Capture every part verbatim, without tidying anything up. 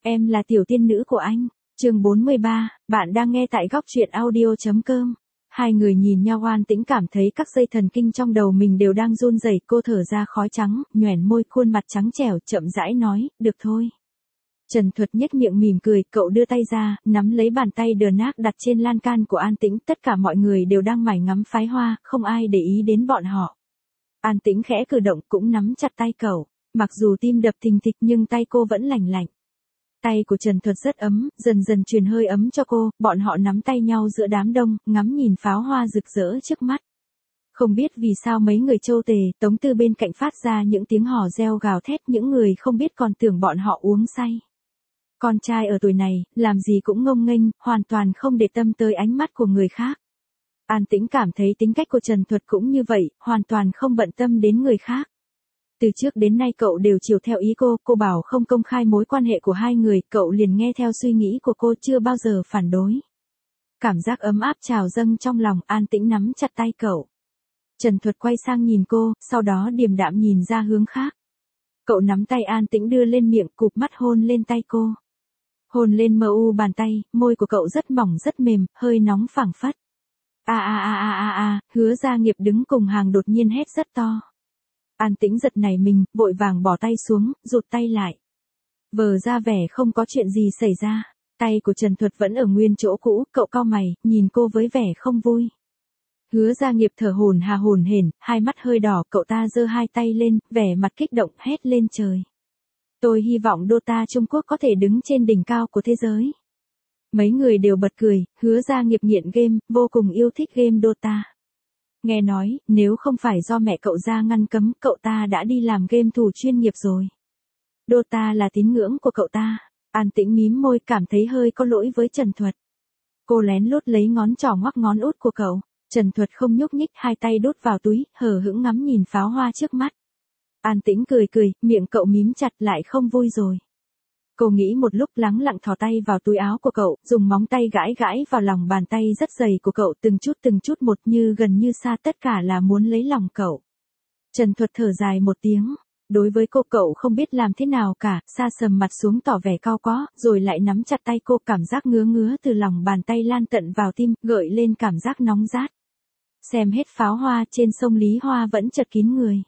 Em là tiểu tiên nữ của anh. Chương bốn mươi ba, bạn đang nghe tại góc truyện audio chấm com. Hai người nhìn nhau, An Tĩnh cảm thấy các dây thần kinh trong đầu mình đều đang run rẩy, cô thở ra khói trắng, nhoẻn môi, khuôn mặt trắng trẻo, chậm rãi nói, được thôi. Trần Thuật nhếch miệng mỉm cười, cậu đưa tay ra, nắm lấy bàn tay đờ nác đặt trên lan can của An Tĩnh, tất cả mọi người đều đang mải ngắm phái hoa, không ai để ý đến bọn họ. An Tĩnh khẽ cử động cũng nắm chặt tay cậu, mặc dù tim đập thình thịch nhưng tay cô vẫn lành lạnh. Tay của Trần Thuật rất ấm, dần dần truyền hơi ấm cho cô, bọn họ nắm tay nhau giữa đám đông, ngắm nhìn pháo hoa rực rỡ trước mắt. Không biết vì sao mấy người Châu Tề, Tống Tư bên cạnh phát ra những tiếng hò reo gào thét, những người không biết còn tưởng bọn họ uống say. Con trai ở tuổi này, làm gì cũng ngông nghênh, hoàn toàn không để tâm tới ánh mắt của người khác. An Tĩnh cảm thấy tính cách của Trần Thuật cũng như vậy, hoàn toàn không bận tâm đến người khác. Từ trước đến nay cậu đều chiều theo ý cô, cô bảo không công khai mối quan hệ của hai người, cậu liền nghe theo suy nghĩ của cô, chưa bao giờ phản đối. Cảm giác ấm áp trào dâng trong lòng, An Tĩnh nắm chặt tay cậu. Trần Thuật quay sang nhìn cô, sau đó điềm đạm nhìn ra hướng khác. Cậu nắm tay An Tĩnh đưa lên miệng, cụp mắt hôn lên tay cô. Hôn lên mờ u bàn tay, môi của cậu rất mỏng rất mềm, hơi nóng phảng phất. A a a a a a, Hứa Gia Nghiệp đứng cùng hàng đột nhiên hét rất to. An Tĩnh giật nảy mình, vội vàng bỏ tay xuống, rụt tay lại. Vờ ra vẻ không có chuyện gì xảy ra, tay của Trần Thuật vẫn ở nguyên chỗ cũ, cậu cau mày, nhìn cô với vẻ không vui. Hứa Gia Nghiệp thở hổn hà hổn hển, hai mắt hơi đỏ, cậu ta giơ hai tay lên, vẻ mặt kích động, hét lên trời. Tôi hy vọng Dota Trung Quốc có thể đứng trên đỉnh cao của thế giới. Mấy người đều bật cười, Hứa Gia Nghiệp nghiện game, vô cùng yêu thích game Dota. Nghe nói, nếu không phải do mẹ cậu ra ngăn cấm, cậu ta đã đi làm game thủ chuyên nghiệp rồi. Dota là tín ngưỡng của cậu ta. An Tĩnh mím môi, cảm thấy hơi có lỗi với Trần Thuật. Cô lén lút lấy ngón trỏ ngoắc ngón út của cậu. Trần Thuật không nhúc nhích, hai tay đút vào túi, hờ hững ngắm nhìn pháo hoa trước mắt. An Tĩnh cười cười, miệng cậu mím chặt, lại không vui rồi. Cô nghĩ một lúc, lắng lặng thò tay vào túi áo của cậu, dùng móng tay gãi gãi vào lòng bàn tay rất dày của cậu, từng chút từng chút một, như gần như xa, tất cả là muốn lấy lòng cậu. Trần Thuật thở dài một tiếng. Đối với cô, cậu không biết làm thế nào cả, sa sầm mặt xuống tỏ vẻ cao có, rồi lại nắm chặt tay cô, cảm giác ngứa ngứa từ lòng bàn tay lan tận vào tim, gợi lên cảm giác nóng rát. Xem hết pháo hoa, trên sông Lý Hoa vẫn chật kín người.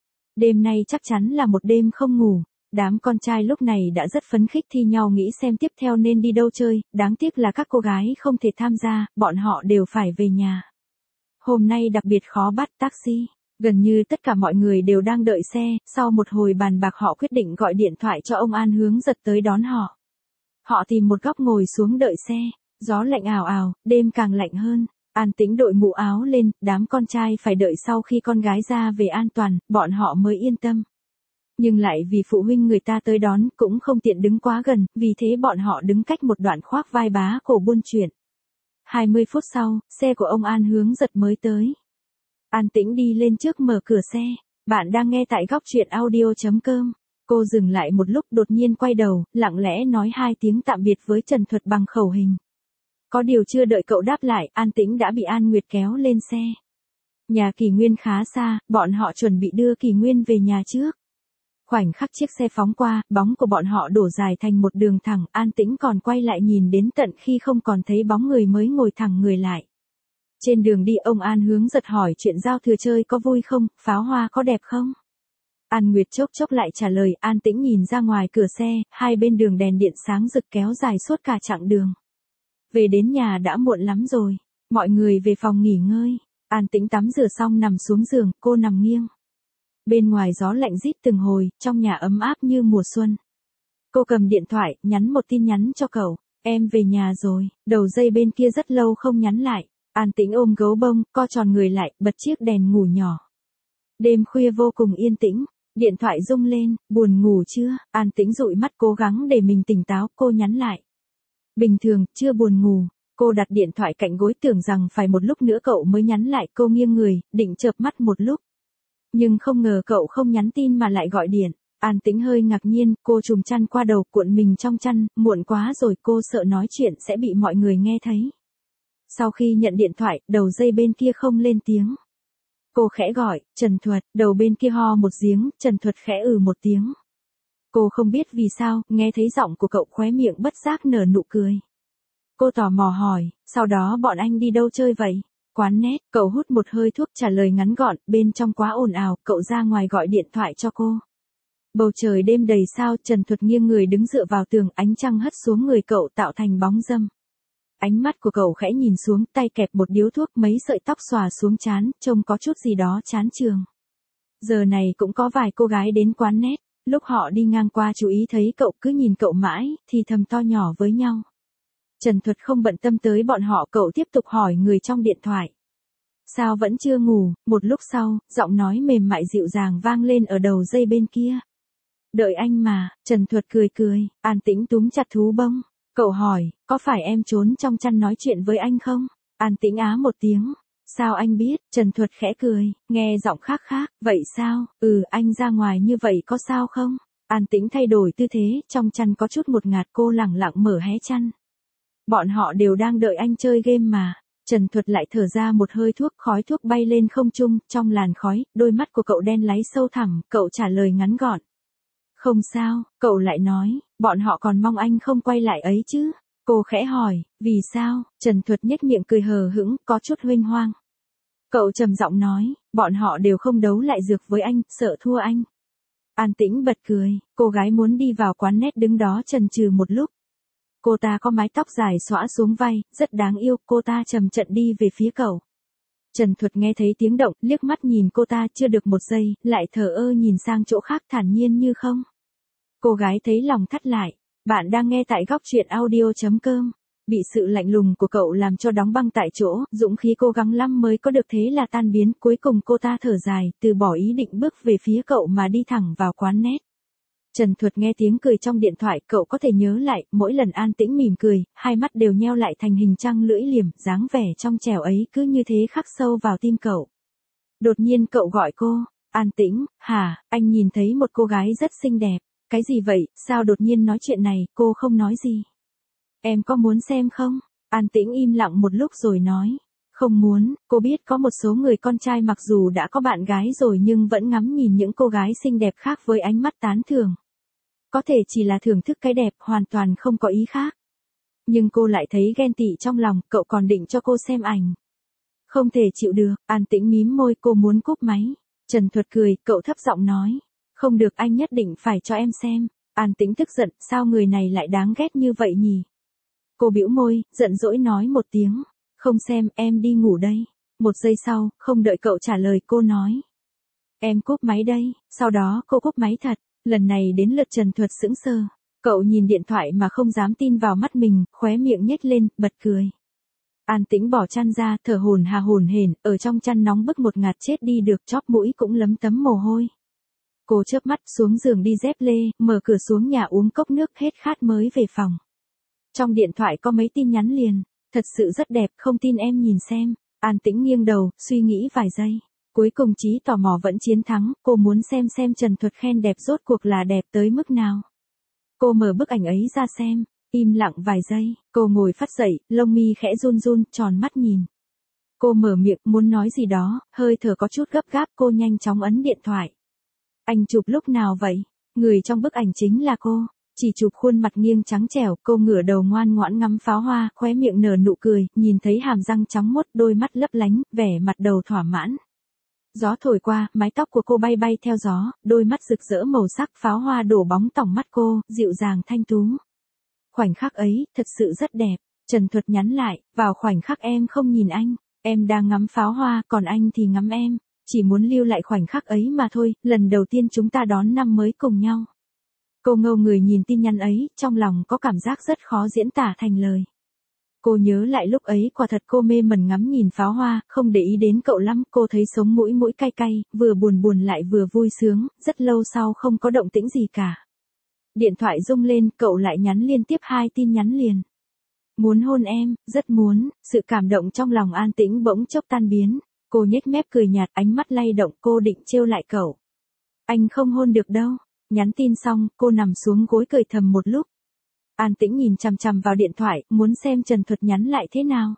Đêm nay chắc chắn là một đêm không ngủ. Đám con trai lúc này đã rất phấn khích, thi nhau nghĩ xem tiếp theo nên đi đâu chơi, đáng tiếc là các cô gái không thể tham gia, bọn họ đều phải về nhà. Hôm nay đặc biệt khó bắt taxi, gần như tất cả mọi người đều đang đợi xe, sau một hồi bàn bạc họ quyết định gọi điện thoại cho ông An Hướng Giật tới đón họ. Họ tìm một góc ngồi xuống đợi xe, gió lạnh ào ào, đêm càng lạnh hơn. An Tĩnh đội mũ áo lên, đám con trai phải đợi sau khi con gái ra về an toàn, bọn họ mới yên tâm. Nhưng lại vì phụ huynh người ta tới đón, cũng không tiện đứng quá gần, vì thế bọn họ đứng cách một đoạn khoác vai bá cổ buôn chuyện. hai mươi phút sau, xe của ông An Hướng Giật mới tới. An Tĩnh đi lên trước mở cửa xe. Bạn đang nghe tại góc truyện audio chấm com. Cô dừng lại một lúc, đột nhiên quay đầu, lặng lẽ nói hai tiếng tạm biệt với Trần Thuật bằng khẩu hình. Có điều chưa đợi cậu đáp lại, An Tĩnh đã bị An Nguyệt kéo lên xe. Nhà Kỳ Nguyên khá xa, bọn họ chuẩn bị đưa Kỳ Nguyên về nhà trước. Khoảnh khắc chiếc xe phóng qua, bóng của bọn họ đổ dài thành một đường thẳng, An Tĩnh còn quay lại nhìn đến tận khi không còn thấy bóng người mới ngồi thẳng người lại. Trên đường đi, ông An Hướng Giật hỏi chuyện giao thừa chơi có vui không, pháo hoa có đẹp không? An Nguyệt chốc chốc lại trả lời. An Tĩnh nhìn ra ngoài cửa xe, hai bên đường đèn điện sáng rực kéo dài suốt cả chặng đường. Về đến nhà đã muộn lắm rồi, mọi người về phòng nghỉ ngơi. An Tĩnh tắm rửa xong nằm xuống giường, cô nằm nghiêng. Bên ngoài gió lạnh rít từng hồi, trong nhà ấm áp như mùa xuân. Cô cầm điện thoại, nhắn một tin nhắn cho cậu. Em về nhà rồi. Đầu dây bên kia rất lâu không nhắn lại. An Tĩnh ôm gấu bông, co tròn người lại, bật chiếc đèn ngủ nhỏ. Đêm khuya vô cùng yên tĩnh. Điện thoại rung lên. Buồn ngủ chưa? An Tĩnh dụi mắt cố gắng để mình tỉnh táo. Cô nhắn lại. Bình thường, chưa buồn ngủ. Cô đặt điện thoại cạnh gối, tưởng rằng phải một lúc nữa cậu mới nhắn lại. Cô nghiêng người, định chợp mắt một lúc. Nhưng không ngờ cậu không nhắn tin mà lại gọi điện. An Tĩnh hơi ngạc nhiên, cô trùm chăn qua đầu, cuộn mình trong chăn, muộn quá rồi, cô sợ nói chuyện sẽ bị mọi người nghe thấy. Sau khi nhận điện thoại, đầu dây bên kia không lên tiếng. Cô khẽ gọi, Trần Thuật, đầu bên kia ho một tiếng, Trần Thuật khẽ ừ một tiếng. Cô không biết vì sao, nghe thấy giọng của cậu khóe miệng bất giác nở nụ cười. Cô tò mò hỏi, sau đó bọn anh đi đâu chơi vậy? Quán net, cậu hút một hơi thuốc trả lời ngắn gọn, bên trong quá ồn ào, cậu ra ngoài gọi điện thoại cho cô. Bầu trời đêm đầy sao, Trần Thuật nghiêng người đứng dựa vào tường, ánh trăng hất xuống người cậu tạo thành bóng râm. Ánh mắt của cậu khẽ nhìn xuống, tay kẹp một điếu thuốc, mấy sợi tóc xòa xuống trán, trông có chút gì đó chán chường. Giờ này cũng có vài cô gái đến quán net, lúc họ đi ngang qua chú ý thấy cậu cứ nhìn cậu mãi, thì thầm to nhỏ với nhau. Trần Thuật không bận tâm tới bọn họ, cậu tiếp tục hỏi người trong điện thoại. Sao vẫn chưa ngủ? Một lúc sau, giọng nói mềm mại dịu dàng vang lên ở đầu dây bên kia. Đợi anh mà, Trần Thuật cười cười, an tĩnh túm chặt thú bông. Cậu hỏi, có phải em trốn trong chăn nói chuyện với anh không? An tĩnh á một tiếng. Sao anh biết? Trần Thuật khẽ cười, nghe giọng khác khác, vậy sao? Ừ, anh ra ngoài như vậy có sao không? An tĩnh thay đổi tư thế, trong chăn có chút một ngạt, cô lẳng lặng mở hé chăn. Bọn họ đều đang đợi anh chơi game mà. Trần Thuật lại thở ra một hơi thuốc, khói thuốc bay lên không trung, trong làn khói, đôi mắt của cậu đen láy sâu thẳm, cậu trả lời ngắn gọn. Không sao, cậu lại nói, bọn họ còn mong anh không quay lại ấy chứ. Cô khẽ hỏi, vì sao? Trần Thuật nhếch miệng cười hờ hững, có chút huênh hoang. Cậu trầm giọng nói, bọn họ đều không đấu lại dược với anh, sợ thua anh. An tĩnh bật cười, cô gái muốn đi vào quán net đứng đó chần chừ một lúc. Cô ta có mái tóc dài xõa xuống vai, rất đáng yêu, cô ta chậm chậm đi về phía cậu. Trần Thuật nghe thấy tiếng động, liếc mắt nhìn cô ta chưa được một giây, lại thờ ơ nhìn sang chỗ khác thản nhiên như không. Cô gái thấy lòng thắt lại, bạn đang nghe tại góc truyện audio chấm com. Bị sự lạnh lùng của cậu làm cho đóng băng tại chỗ, dũng khí cố gắng lắm mới có được thế là tan biến, cuối cùng cô ta thở dài, từ bỏ ý định bước về phía cậu mà đi thẳng vào quán net. Trần Thuật nghe tiếng cười trong điện thoại, cậu có thể nhớ lại, mỗi lần an tĩnh mỉm cười, hai mắt đều nheo lại thành hình trăng lưỡi liềm, dáng vẻ trong trẻo ấy cứ như thế khắc sâu vào tim cậu. Đột nhiên cậu gọi cô, An Tĩnh, hả, anh nhìn thấy một cô gái rất xinh đẹp, cái gì vậy, sao đột nhiên nói chuyện này, cô không nói gì. Em có muốn xem không? An Tĩnh im lặng một lúc rồi nói. Không muốn, cô biết có một số người con trai mặc dù đã có bạn gái rồi nhưng vẫn ngắm nhìn những cô gái xinh đẹp khác với ánh mắt tán thưởng. Có thể chỉ là thưởng thức cái đẹp, hoàn toàn không có ý khác. Nhưng cô lại thấy ghen tị trong lòng, cậu còn định cho cô xem ảnh. Không thể chịu được, An Tĩnh mím môi, cô muốn cúp máy. Trần Thuật cười, cậu thấp giọng nói. Không được, anh nhất định phải cho em xem. An Tĩnh tức giận, sao người này lại đáng ghét như vậy nhỉ? Cô bĩu môi, giận dỗi nói một tiếng. Không xem, em đi ngủ đây. Một giây sau, không đợi cậu trả lời, cô nói. Em cúp máy đây, sau đó cô cúp máy thật. Lần này đến lượt Trần Thuật sững sờ. Cậu nhìn điện thoại mà không dám tin vào mắt mình, khóe miệng nhếch lên, bật cười. An Tĩnh bỏ chăn ra, thở hổn hà hổn hển, ở trong chăn nóng bức một ngạt chết đi được, chóp mũi cũng lấm tấm mồ hôi. Cô chớp mắt xuống giường đi dép lê, mở cửa xuống nhà uống cốc nước, hết khát mới về phòng. Trong điện thoại có mấy tin nhắn liền, thật sự rất đẹp, không tin em nhìn xem. An Tĩnh nghiêng đầu, suy nghĩ vài giây. Cuối cùng trí tò mò vẫn chiến thắng, cô muốn xem xem Trần Thuật khen đẹp rốt cuộc là đẹp tới mức nào. Cô mở bức ảnh ấy ra xem, im lặng vài giây, cô ngồi phắt dậy, lông mi khẽ run run, tròn mắt nhìn. Cô mở miệng, muốn nói gì đó, hơi thở có chút gấp gáp, cô nhanh chóng ấn điện thoại. Anh chụp lúc nào vậy? Người trong bức ảnh chính là cô, chỉ chụp khuôn mặt nghiêng trắng trẻo, cô ngửa đầu ngoan ngoãn ngắm pháo hoa, khóe miệng nở nụ cười, nhìn thấy hàm răng trắng muốt, đôi mắt lấp lánh, vẻ mặt đầu thỏa mãn. Gió thổi qua, mái tóc của cô bay bay theo gió, đôi mắt rực rỡ màu sắc, pháo hoa đổ bóng tỏng mắt cô, dịu dàng thanh tú. Khoảnh khắc ấy, thật sự rất đẹp. Trần Thuật nhắn lại, vào khoảnh khắc em không nhìn anh, em đang ngắm pháo hoa, còn anh thì ngắm em, chỉ muốn lưu lại khoảnh khắc ấy mà thôi, lần đầu tiên chúng ta đón năm mới cùng nhau. Cô ngâu người nhìn tin nhắn ấy, trong lòng có cảm giác rất khó diễn tả thành lời. Cô nhớ lại lúc ấy quả thật cô mê mẩn ngắm nhìn pháo hoa, không để ý đến cậu lắm, cô thấy sống mũi mũi cay cay, vừa buồn buồn lại vừa vui sướng, rất lâu sau không có động tĩnh gì cả. Điện thoại rung lên, cậu lại nhắn liên tiếp hai tin nhắn liền. Muốn hôn em, rất muốn, sự cảm động trong lòng An Tĩnh bỗng chốc tan biến, cô nhếch mép cười nhạt, ánh mắt lay động, cô định trêu lại cậu. Anh không hôn được đâu. Nhắn tin xong, cô nằm xuống gối cười thầm một lúc. An Tĩnh nhìn chằm chằm vào điện thoại, muốn xem Trần Thuật nhắn lại thế nào.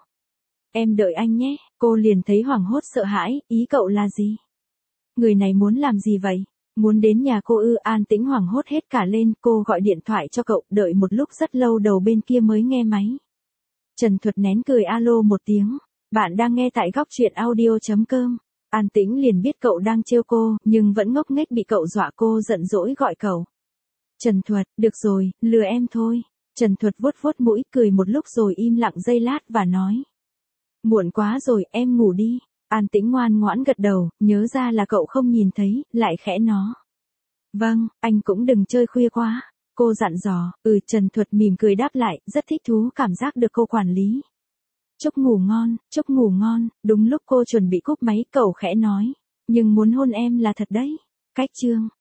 Em đợi anh nhé, cô liền thấy hoảng hốt sợ hãi, ý cậu là gì? Người này muốn làm gì vậy? Muốn đến nhà cô ư? An Tĩnh hoảng hốt hết cả lên, cô gọi điện thoại cho cậu, đợi một lúc rất lâu đầu bên kia mới nghe máy. Trần Thuật nén cười alo một tiếng, bạn đang nghe tại góc truyện audio.com. An Tĩnh liền biết cậu đang trêu cô, nhưng vẫn ngốc nghếch bị cậu dọa, cô giận dỗi gọi cậu. Trần Thuật, được rồi, lừa em thôi. Trần Thuật vuốt vuốt mũi, cười một lúc rồi im lặng giây lát và nói. Muộn quá rồi, em ngủ đi. An Tĩnh ngoan ngoãn gật đầu, nhớ ra là cậu không nhìn thấy, lại khẽ nó. Vâng, anh cũng đừng chơi khuya quá. Cô dặn dò. Ừ. Trần Thuật mỉm cười đáp lại, rất thích thú cảm giác được cô quản lý. Chúc ngủ ngon, chúc ngủ ngon. Đúng lúc cô chuẩn bị cúp máy, cậu khẽ nói. Nhưng muốn hôn em là thật đấy. Cách chương.